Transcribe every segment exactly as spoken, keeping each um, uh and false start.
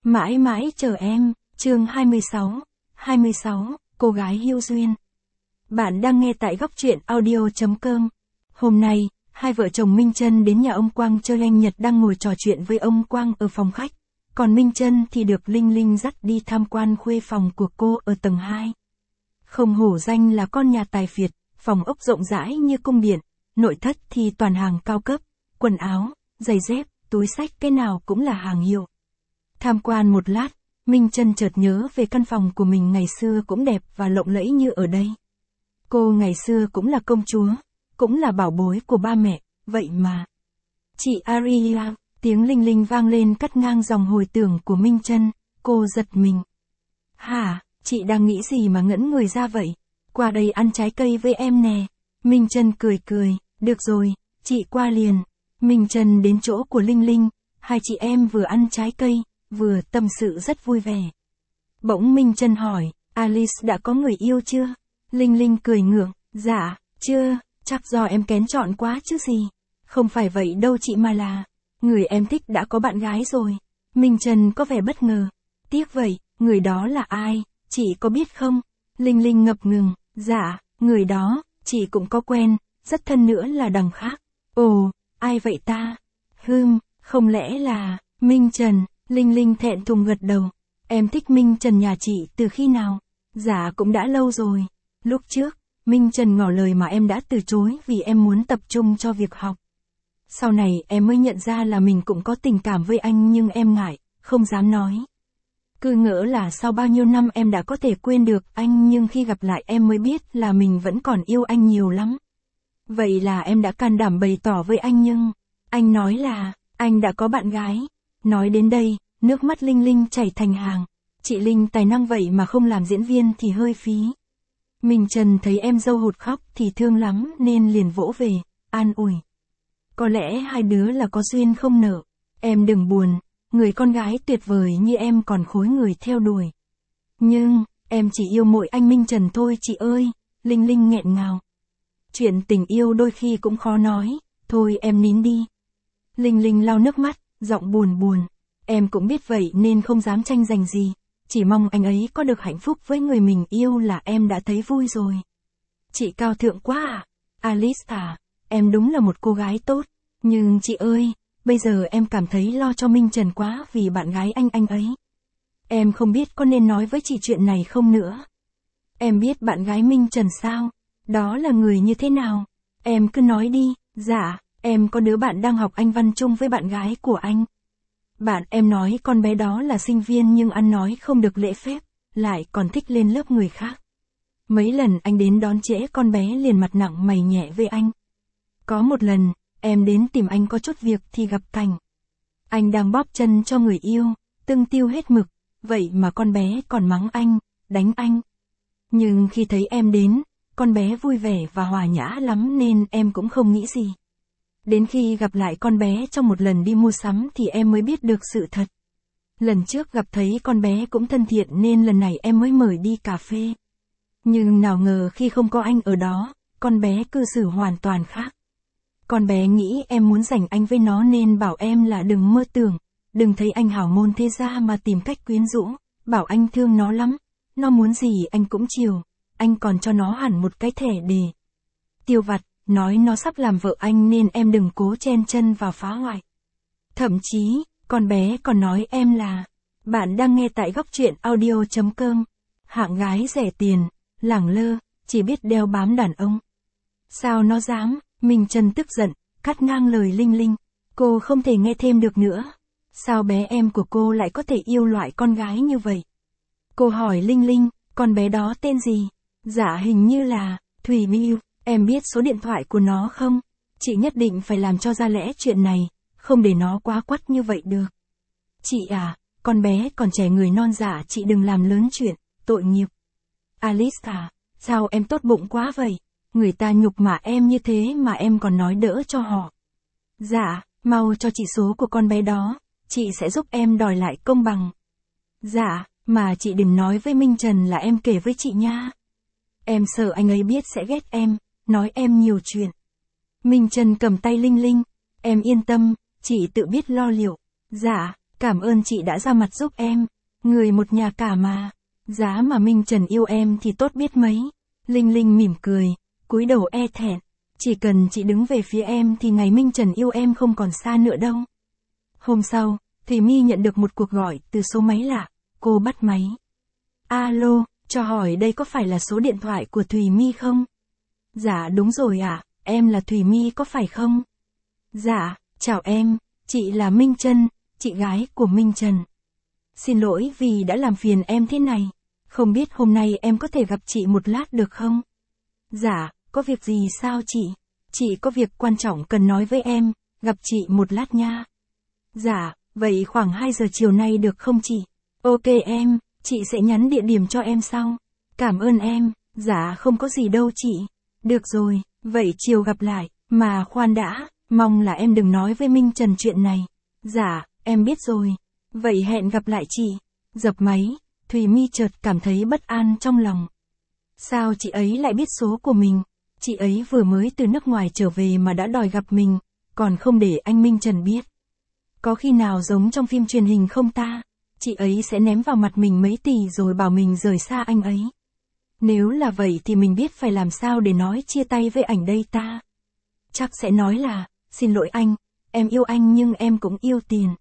Mãi mãi chờ em, chương hai mươi sáu, hai mươi sáu, cô gái hữu duyên. Bạn đang nghe tại góc truyện audio chấm com. Hôm nay, hai vợ chồng Minh Trân đến nhà ông Quang chơi. Anh Nhật đang ngồi trò chuyện với ông Quang ở phòng khách, còn Minh Trân thì được Linh Linh dắt đi tham quan khuê phòng của cô ở tầng hai. Không hổ danh là con nhà tài phiệt, phòng ốc rộng rãi như cung điện, nội thất thì toàn hàng cao cấp, quần áo, giày dép, túi xách cái nào cũng là hàng hiệu. Tham quan một lát, Minh Trân chợt nhớ về căn phòng của mình ngày xưa cũng đẹp và lộng lẫy như ở đây. Cô ngày xưa cũng là công chúa, cũng là bảo bối của ba mẹ, vậy mà. Chị Aria, tiếng Linh Linh vang lên cắt ngang dòng hồi tưởng của Minh Trân, cô giật mình. Hả, chị đang nghĩ gì mà ngẩn người ra vậy? Qua đây ăn trái cây với em nè. Minh Trân cười cười, được rồi, chị qua liền. Minh Trân đến chỗ của Linh Linh, hai chị em vừa ăn trái cây, vừa tâm sự rất vui vẻ. Bỗng Minh Trân hỏi, Alice đã có người yêu chưa? Linh Linh cười ngượng, dạ, chưa, chắc do em kén chọn quá chứ gì. Không phải vậy đâu chị, mà là, người em thích đã có bạn gái rồi. Minh Trân có vẻ bất ngờ. Tiếc vậy, người đó là ai, chị có biết không? Linh Linh ngập ngừng, dạ, người đó, chị cũng có quen, rất thân nữa là đằng khác. Ồ, ai vậy ta? Hừm, không lẽ là, Minh Trần? Linh Linh thẹn thùng gật đầu. Em thích Minh Trần nhà chị từ khi nào? Dạ cũng đã lâu rồi. Lúc trước, Minh Trần ngỏ lời mà em đã từ chối vì em muốn tập trung cho việc học. Sau này em mới nhận ra là mình cũng có tình cảm với anh nhưng em ngại, không dám nói. Cứ ngỡ là sau bao nhiêu năm em đã có thể quên được anh, nhưng khi gặp lại em mới biết là mình vẫn còn yêu anh nhiều lắm. Vậy là em đã can đảm bày tỏ với anh, nhưng anh nói là anh đã có bạn gái. Nói đến đây, nước mắt Linh Linh chảy thành hàng. Chị Linh tài năng vậy mà không làm diễn viên thì hơi phí. Minh Trần thấy em dâu hụt khóc thì thương lắm nên liền vỗ về, an ủi. Có lẽ hai đứa là có duyên không nợ. Em đừng buồn, người con gái tuyệt vời như em còn khối người theo đuổi. Nhưng, em chỉ yêu mỗi anh Minh Trần thôi chị ơi. Linh Linh nghẹn ngào. Chuyện tình yêu đôi khi cũng khó nói, thôi em nín đi. Linh Linh lau nước mắt, giọng buồn buồn. Em cũng biết vậy nên không dám tranh giành gì. Chỉ mong anh ấy có được hạnh phúc với người mình yêu là em đã thấy vui rồi. Chị cao thượng quá à? Alice à, em đúng là một cô gái tốt. Nhưng chị ơi, bây giờ em cảm thấy lo cho Minh Trần quá vì bạn gái anh anh ấy. Em không biết có nên nói với chị chuyện này không nữa. Em biết bạn gái Minh Trần sao? Đó là người như thế nào? Em cứ nói đi. Dạ, em có đứa bạn đang học Anh văn chung với bạn gái của anh. Bạn em nói con bé đó là sinh viên nhưng ăn nói không được lễ phép, lại còn thích lên lớp người khác. Mấy lần anh đến đón trễ con bé liền mặt nặng mày nhẹ với anh. Có một lần, em đến tìm anh có chút việc thì gặp cảnh. Anh đang bóp chân cho người yêu, tưng tiêu hết mực, vậy mà con bé còn mắng anh, đánh anh. Nhưng khi thấy em đến, con bé vui vẻ và hòa nhã lắm nên em cũng không nghĩ gì. Đến khi gặp lại con bé trong một lần đi mua sắm thì em mới biết được sự thật. Lần trước gặp thấy con bé cũng thân thiện nên lần này em mới mời đi cà phê. Nhưng nào ngờ khi không có anh ở đó, con bé cư xử hoàn toàn khác. Con bé nghĩ em muốn giành anh với nó nên bảo em là đừng mơ tưởng, đừng thấy anh hảo môn thế gia mà tìm cách quyến rũ, bảo anh thương nó lắm, nó muốn gì anh cũng chiều, anh còn cho nó hẳn một cái thẻ đề tiêu vặt. Nói nó sắp làm vợ anh nên em đừng cố chen chân vào phá hoại. Thậm chí, con bé còn nói em là, bạn đang nghe tại góc truyện audio chấm com, hạng gái rẻ tiền, lẳng lơ, chỉ biết đeo bám đàn ông. Sao nó dám? Minh Trân tức giận, cắt ngang lời Linh Linh. Cô không thể nghe thêm được nữa. Sao bé em của cô lại có thể yêu loại con gái như vậy? Cô hỏi Linh Linh, con bé đó tên gì? Dạ hình như là, Thủy Miu. Em biết số điện thoại của nó không? Chị nhất định phải làm cho ra lẽ chuyện này, không để nó quá quắt như vậy được. Chị à, con bé còn trẻ người non dạ, chị đừng làm lớn chuyện, tội nghiệp. Alice à, sao em tốt bụng quá vậy? Người ta nhục mạ em như thế mà em còn nói đỡ cho họ. Dạ, mau cho chị số của con bé đó, chị sẽ giúp em đòi lại công bằng. Dạ, mà chị đừng nói với Minh Trần là em kể với chị nha. Em sợ anh ấy biết sẽ ghét em, nói em nhiều chuyện. Minh Trân cầm tay Linh Linh, em yên tâm, chị tự biết lo liệu. Dạ, Cảm ơn chị đã ra mặt giúp em. Người một nhà cả mà. Giá mà Minh Trần yêu em thì tốt biết mấy. Linh Linh mỉm cười, cúi đầu e thẹn. Chỉ cần chị đứng về phía em thì ngày Minh Trần yêu em không còn xa nữa đâu. Hôm sau, Thùy My nhận được một cuộc gọi từ số máy lạ. Cô bắt máy. Alo, cho hỏi đây có phải là số điện thoại của Thùy My không? Dạ đúng rồi ạ, à, em là Thùy My có phải không? Dạ, chào em, chị là Minh Trân, chị gái của Minh Trần. Xin lỗi vì đã làm phiền em thế này. Không biết hôm nay em có thể gặp chị một lát được không? Dạ, có việc gì sao chị? Chị có việc quan trọng cần nói với em, gặp chị một lát nha. Dạ, vậy khoảng hai giờ chiều nay được không chị? Ok em, chị sẽ nhắn địa điểm cho em sau. Cảm ơn em, dạ không có gì đâu chị. Được rồi, vậy chiều gặp lại, mà khoan đã, mong là em đừng nói với Minh Trần chuyện này. Dạ, em biết rồi. Vậy hẹn gặp lại chị. Dập máy, Thùy My chợt cảm thấy bất an trong lòng. Sao chị ấy lại biết số của mình? Chị ấy vừa mới từ nước ngoài trở về mà đã đòi gặp mình, còn không để anh Minh Trần biết. Có khi nào giống trong phim truyền hình không ta? Chị ấy sẽ ném vào mặt mình mấy tỷ rồi bảo mình rời xa anh ấy. Nếu là vậy thì mình biết phải làm sao để nói chia tay với ảnh đây ta? Chắc sẽ nói là, xin lỗi anh, em yêu anh nhưng em cũng yêu tiền.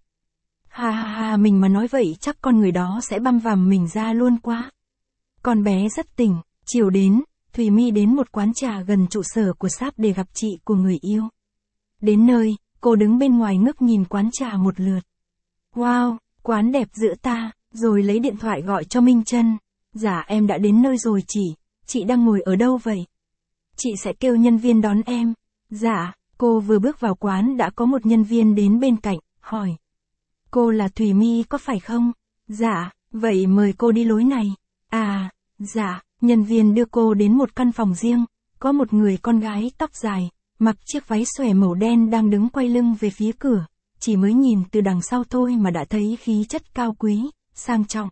Ha ha ha, mình mà nói vậy chắc con người đó sẽ băm vằm mình ra luôn quá. Con bé rất tỉnh, chiều đến, Thùy My đến một quán trà gần trụ sở của shop để gặp chị của người yêu. Đến nơi, cô đứng bên ngoài ngước nhìn quán trà một lượt. Wow, quán đẹp dữ ta, rồi lấy điện thoại gọi cho Minh Trân. Dạ em đã đến nơi rồi chị, chị đang ngồi ở đâu vậy? Chị sẽ kêu nhân viên đón em. Dạ, cô vừa bước vào quán đã có một nhân viên đến bên cạnh, hỏi. Cô là Thùy My có phải không? Dạ, vậy mời cô đi lối này. À, dạ, nhân viên đưa cô đến một căn phòng riêng, có một người con gái tóc dài, mặc chiếc váy xòe màu đen đang đứng quay lưng về phía cửa, chỉ mới nhìn từ đằng sau thôi mà đã thấy khí chất cao quý, sang trọng.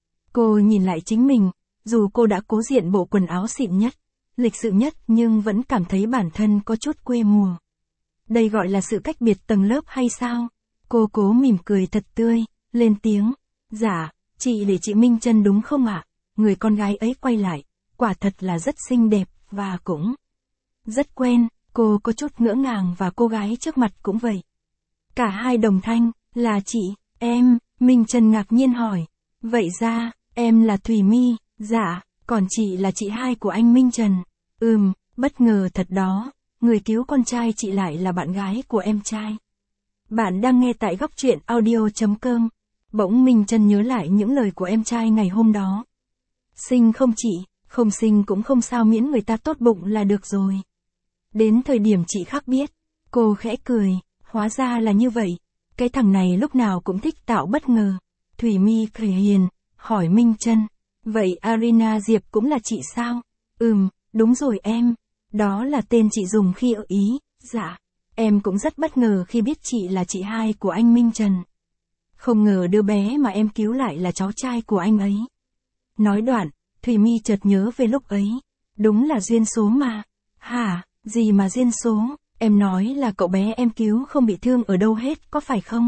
Cô nhìn lại chính mình, dù cô đã cố diện bộ quần áo xịn nhất, lịch sự nhất nhưng vẫn cảm thấy bản thân có chút quê mùa. Đây gọi là sự cách biệt tầng lớp hay sao? Cô cố mỉm cười thật tươi, lên tiếng. Dạ, chị để chị Minh Trân đúng không ạ? Người con gái ấy quay lại, quả thật là rất xinh đẹp, và cũng rất quen. Cô có chút ngỡ ngàng và cô gái trước mặt cũng vậy. Cả hai đồng thanh, là chị, em, Minh Trân ngạc nhiên hỏi. Vậy ra, em là Thùy My, dạ, còn chị là chị hai của anh Minh Trần. Ừm, bất ngờ thật đó, người cứu con trai chị lại là bạn gái của em trai. Bạn đang nghe tại góc truyện audio chấm com. Bỗng Minh Trân nhớ lại những lời của em trai ngày hôm đó. Xinh không chị, không xinh cũng không sao miễn người ta tốt bụng là được rồi. Đến thời điểm chị khác biết, cô khẽ cười, hóa ra là như vậy. Cái thằng này lúc nào cũng thích tạo bất ngờ. Thùy My cười hiền, hỏi Minh Trân. Vậy Arina Diệp cũng là chị sao? Ừm, đúng rồi em. Đó là tên chị dùng khi ở Ý. Dạ. Em cũng rất bất ngờ khi biết chị là chị hai của anh Minh Trần. Không ngờ đứa bé mà em cứu lại là cháu trai của anh ấy. Nói đoạn, Thùy My chợt nhớ về lúc ấy. Đúng là duyên số mà. Hả, gì mà duyên số? Em nói là cậu bé em cứu không bị thương ở đâu hết, có phải không?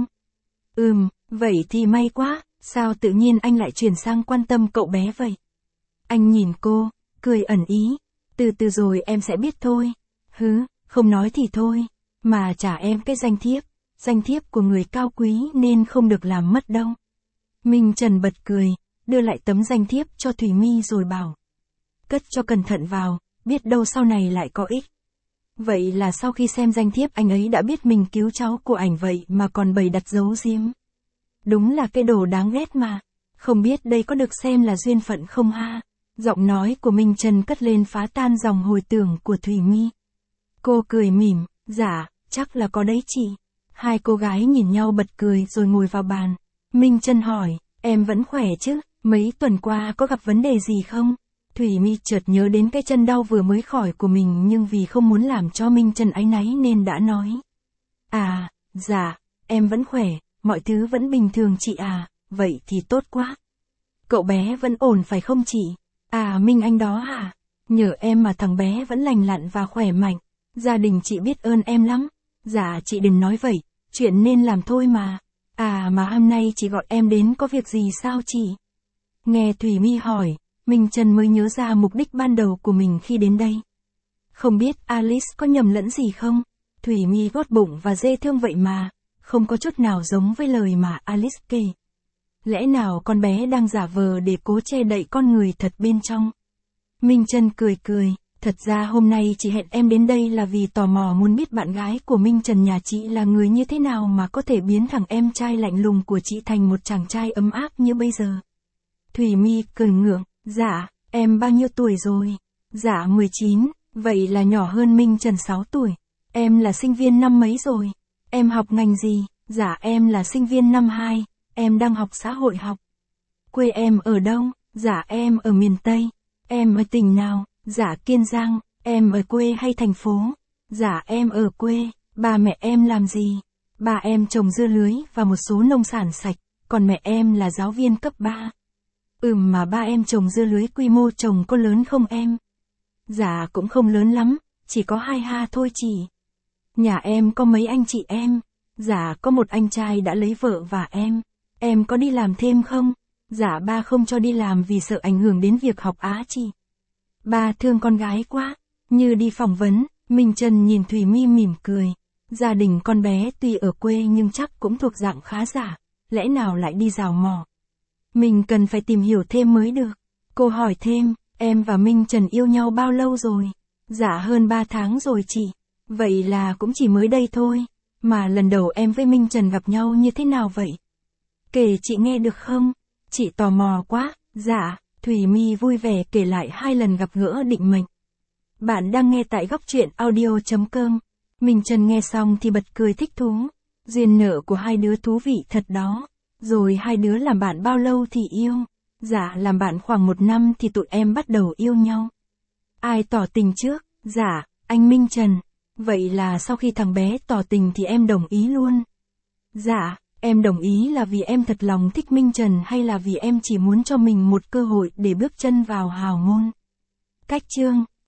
Ừm, vậy thì may quá, sao tự nhiên anh lại chuyển sang quan tâm cậu bé vậy? Anh nhìn cô, cười ẩn ý. Từ từ rồi em sẽ biết thôi. Hứ, không nói thì thôi. Mà trả em cái danh thiếp, danh thiếp của người cao quý nên không được làm mất đâu. Minh Trần bật cười, đưa lại tấm danh thiếp cho Thùy My rồi bảo. Cất cho cẩn thận vào, biết đâu sau này lại có ích. Vậy là sau khi xem danh thiếp anh ấy đã biết mình cứu cháu của ảnh vậy mà còn bày đặt giấu giếm. Đúng là cái đồ đáng ghét mà. Không biết đây có được xem là duyên phận không ha? Giọng nói của Minh Trần cất lên phá tan dòng hồi tưởng của Thùy My. Cô cười mỉm, dạ, chắc là có đấy chị. Hai cô gái nhìn nhau bật cười rồi ngồi vào bàn. Minh Trân hỏi, em vẫn khỏe chứ, mấy tuần qua có gặp vấn đề gì không? Thùy My chợt nhớ đến cái chân đau vừa mới khỏi của mình nhưng vì không muốn làm cho Minh Trân áy náy nên đã nói. À, dạ, em vẫn khỏe, mọi thứ vẫn bình thường chị à, vậy thì tốt quá. Cậu bé vẫn ổn phải không chị? À Minh anh đó hả? Nhờ em mà thằng bé vẫn lành lặn và khỏe mạnh. Gia đình chị biết ơn em lắm. Dạ chị đừng nói vậy, chuyện nên làm thôi mà. À mà hôm nay chị gọi em đến có việc gì sao chị? Nghe Thủy My hỏi, Minh Trần mới nhớ ra mục đích ban đầu của mình khi đến đây. Không biết Alice có nhầm lẫn gì không? Thủy My gót bụng và dê thương vậy mà, không có chút nào giống với lời mà Alice kể. Lẽ nào con bé đang giả vờ để cố che đậy con người thật bên trong? Minh Trần cười cười, thật ra hôm nay chị hẹn em đến đây là vì tò mò muốn biết bạn gái của Minh Trần nhà chị là người như thế nào mà có thể biến thằng em trai lạnh lùng của chị thành một chàng trai ấm áp như bây giờ. Thủy My cười ngượng, dạ, em bao nhiêu tuổi rồi? Dạ mười chín, vậy là nhỏ hơn Minh Trần sáu tuổi. Em là sinh viên năm mấy rồi? Em học ngành gì? Dạ em là sinh viên năm hai, em đang học xã hội học. Quê em ở đâu? Dạ em ở miền Tây. Em ở tỉnh nào? Dạ Kiên Giang. Em ở quê hay thành phố? Dạ em ở quê. Ba mẹ em làm gì? Ba em trồng dưa lưới và một số nông sản sạch, còn mẹ em là giáo viên cấp ba. Ừm mà ba em trồng dưa lưới quy mô trồng có lớn không em? Dạ cũng không lớn lắm, chỉ có hai ha thôi chị. Nhà em có mấy anh chị em? Dạ có một anh trai đã lấy vợ và em. Em có đi làm thêm không? Dạ ba không cho đi làm vì sợ ảnh hưởng đến việc học á chị. Ba thương con gái quá. Như đi phỏng vấn, Minh Trần nhìn Thủy My mỉm cười. Gia đình con bé tuy ở quê nhưng chắc cũng thuộc dạng khá giả, lẽ nào lại đi rào mỏ. Mình cần phải tìm hiểu thêm mới được. Cô hỏi thêm, em và Minh Trần yêu nhau bao lâu rồi? Dạ hơn ba tháng rồi chị. Vậy là cũng chỉ mới đây thôi. Mà lần đầu em với Minh Trần gặp nhau như thế nào vậy? Kể chị nghe được không? Chị tò mò quá. Dạ, Thủy My vui vẻ kể lại hai lần gặp gỡ định mệnh. Bạn đang nghe tại góc truyện audio chấm com. Minh Trần nghe xong thì bật cười thích thú. Duyên nợ của hai đứa thú vị thật đó. Rồi hai đứa làm bạn bao lâu thì yêu? Dạ làm bạn khoảng một năm thì tụi em bắt đầu yêu nhau. Ai tỏ tình trước? Dạ, anh Minh Trần. Vậy là sau khi thằng bé tỏ tình thì em đồng ý luôn. Dạ, em đồng ý là vì em thật lòng thích Minh Trần hay là vì em chỉ muốn cho mình một cơ hội để bước chân vào hào môn? Cách chương